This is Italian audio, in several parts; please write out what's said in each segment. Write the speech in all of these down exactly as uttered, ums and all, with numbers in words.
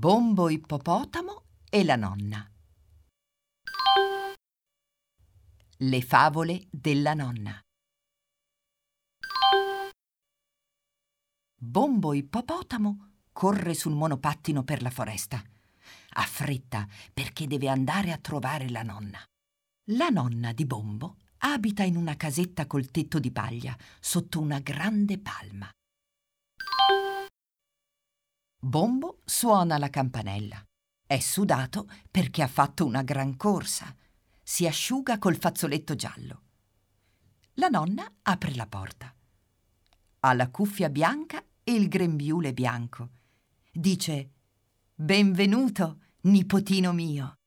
Bombo Ippopotamo e la nonna. Le favole della nonna. Bombo Ippopotamo corre sul monopattino per la foresta. Ha fretta perché deve andare a trovare la nonna. La nonna di Bombo abita in una casetta col tetto di paglia sotto una grande palma. Bombo suona la campanella. È sudato perché ha fatto una gran corsa. Si asciuga col fazzoletto giallo. La nonna apre la porta. Ha la cuffia bianca e il grembiule bianco. Dice: «Benvenuto, nipotino mio».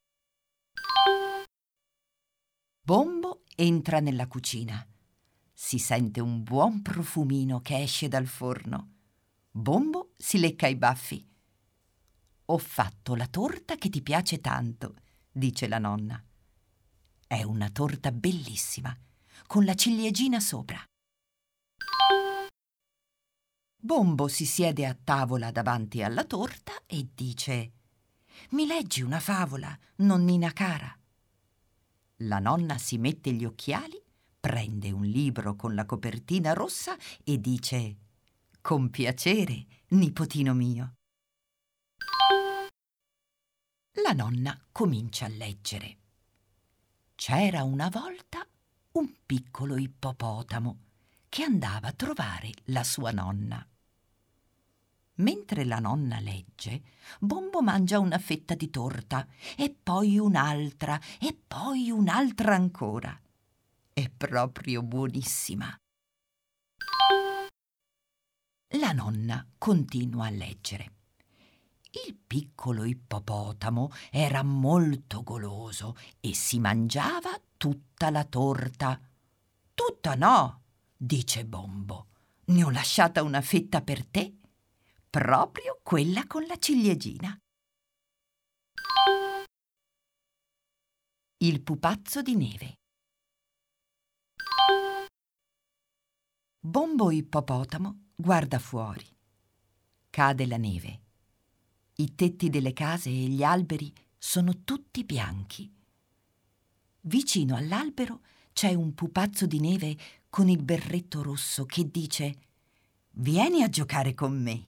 Bombo entra nella cucina. Si sente un buon profumino che esce dal forno. Bombo si lecca i baffi. «Ho fatto la torta che ti piace tanto», dice la nonna. È una torta bellissima, con la ciliegina sopra. Bombo si siede a tavola davanti alla torta e dice: «Mi leggi una favola, nonnina cara?» La nonna si mette gli occhiali, prende un libro con la copertina rossa e dice: «Con piacere, nipotino mio». La nonna comincia a leggere. C'era una volta un piccolo ippopotamo che andava a trovare la sua nonna. Mentre la nonna legge, Bombo mangia una fetta di torta e poi un'altra e poi un'altra ancora. È proprio buonissima. La nonna continua a leggere. Il piccolo ippopotamo era molto goloso e si mangiava tutta la torta. «Tutta no», dice Bombo. «Ne ho lasciata una fetta per te, proprio quella con la ciliegina». Il pupazzo di neve. Bombo Ippopotamo guarda fuori. Cade la neve. I tetti delle case e gli alberi sono tutti bianchi. Vicino all'albero c'è un pupazzo di neve con il berretto rosso che dice: «Vieni a giocare con me».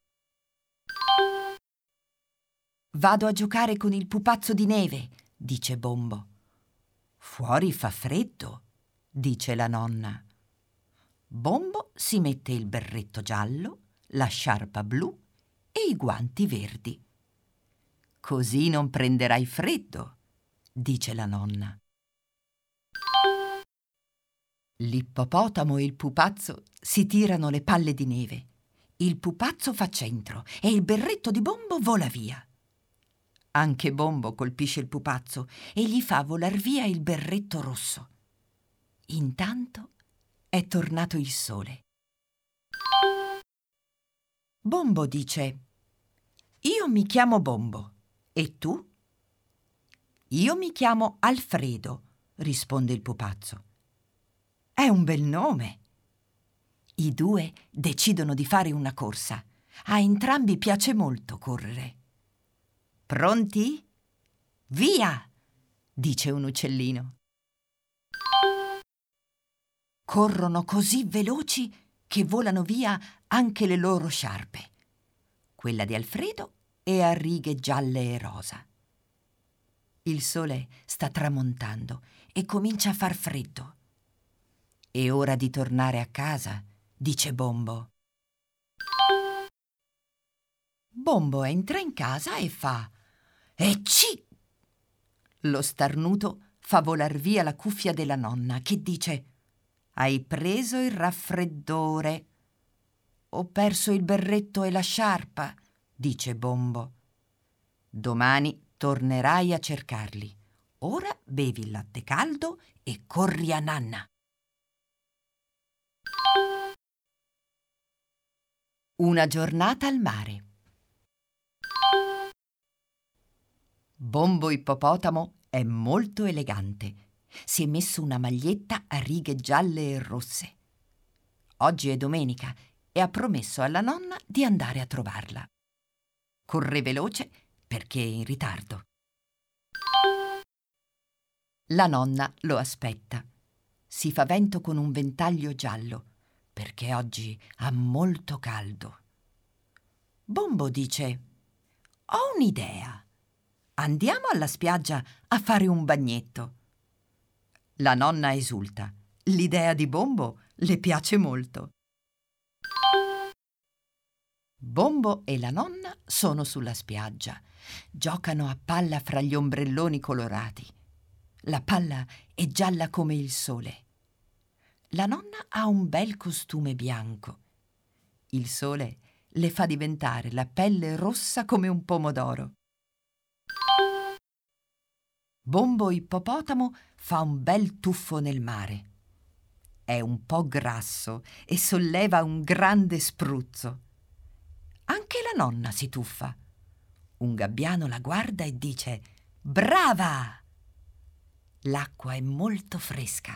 «Vado a giocare con il pupazzo di neve», dice Bombo. «Fuori fa freddo», dice la nonna. Bombo si mette il berretto giallo, la sciarpa blu e i guanti verdi. «Così non prenderai freddo», dice la nonna. L'ippopotamo e il pupazzo si tirano le palle di neve. Il pupazzo fa centro e il berretto di Bombo vola via. Anche Bombo colpisce il pupazzo e gli fa volar via il berretto rosso. Intanto è tornato il sole. Bombo dice: «Io mi chiamo Bombo. E tu?» «Io mi chiamo Alfredo», risponde il pupazzo. «È un bel nome». I due decidono di fare una corsa. A entrambi piace molto correre. «Pronti? Via!» dice un uccellino. Corrono così veloci che volano via anche le loro sciarpe. Quella di Alfredo è a righe gialle e rosa. Il sole sta tramontando e comincia a far freddo. «È ora di tornare a casa», dice Bombo. Bombo entra in casa e fa: «Ecci!» Lo starnuto fa volar via la cuffia della nonna che dice: «Hai preso il raffreddore». «Ho perso il berretto e la sciarpa», dice Bombo. «Domani tornerai a cercarli. Ora bevi il latte caldo e corri a nanna». Una giornata al mare. Bombo Ippopotamo è molto elegante. Si è messo una maglietta a righe gialle e rosse. Oggi è domenica e ha promesso alla nonna di andare a trovarla. Corre veloce perché è in ritardo. La nonna lo aspetta. Si fa vento con un ventaglio giallo, perché oggi ha molto caldo. Bombo dice: «Ho un'idea. Andiamo alla spiaggia a fare un bagnetto». La nonna esulta. L'idea di Bombo le piace molto. Bombo e la nonna sono sulla spiaggia. Giocano a palla fra gli ombrelloni colorati. La palla è gialla come il sole. La nonna ha un bel costume bianco. Il sole le fa diventare la pelle rossa come un pomodoro. Bombo ippopotamo fa un bel tuffo nel mare. È un po' grasso e solleva un grande spruzzo. Anche la nonna si tuffa. Un gabbiano la guarda e dice: «Brava!» L'acqua è molto fresca.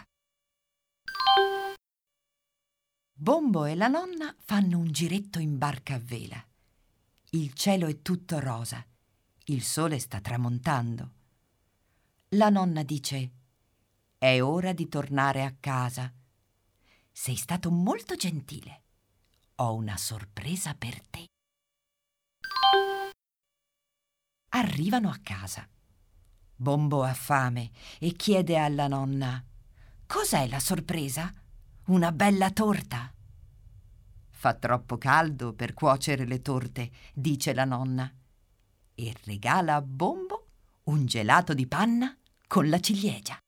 Bombo e la nonna fanno un giretto in barca a vela. Il cielo è tutto rosa. Il sole sta tramontando. La nonna dice: «È ora di tornare a casa. Sei stato molto gentile. Ho una sorpresa per te». Arrivano a casa. Bombo ha fame e chiede alla nonna: «Cos'è la sorpresa? Una bella torta?» «Fa troppo caldo per cuocere le torte», dice la nonna, e regala a Bombo un gelato di panna con la ciliegia.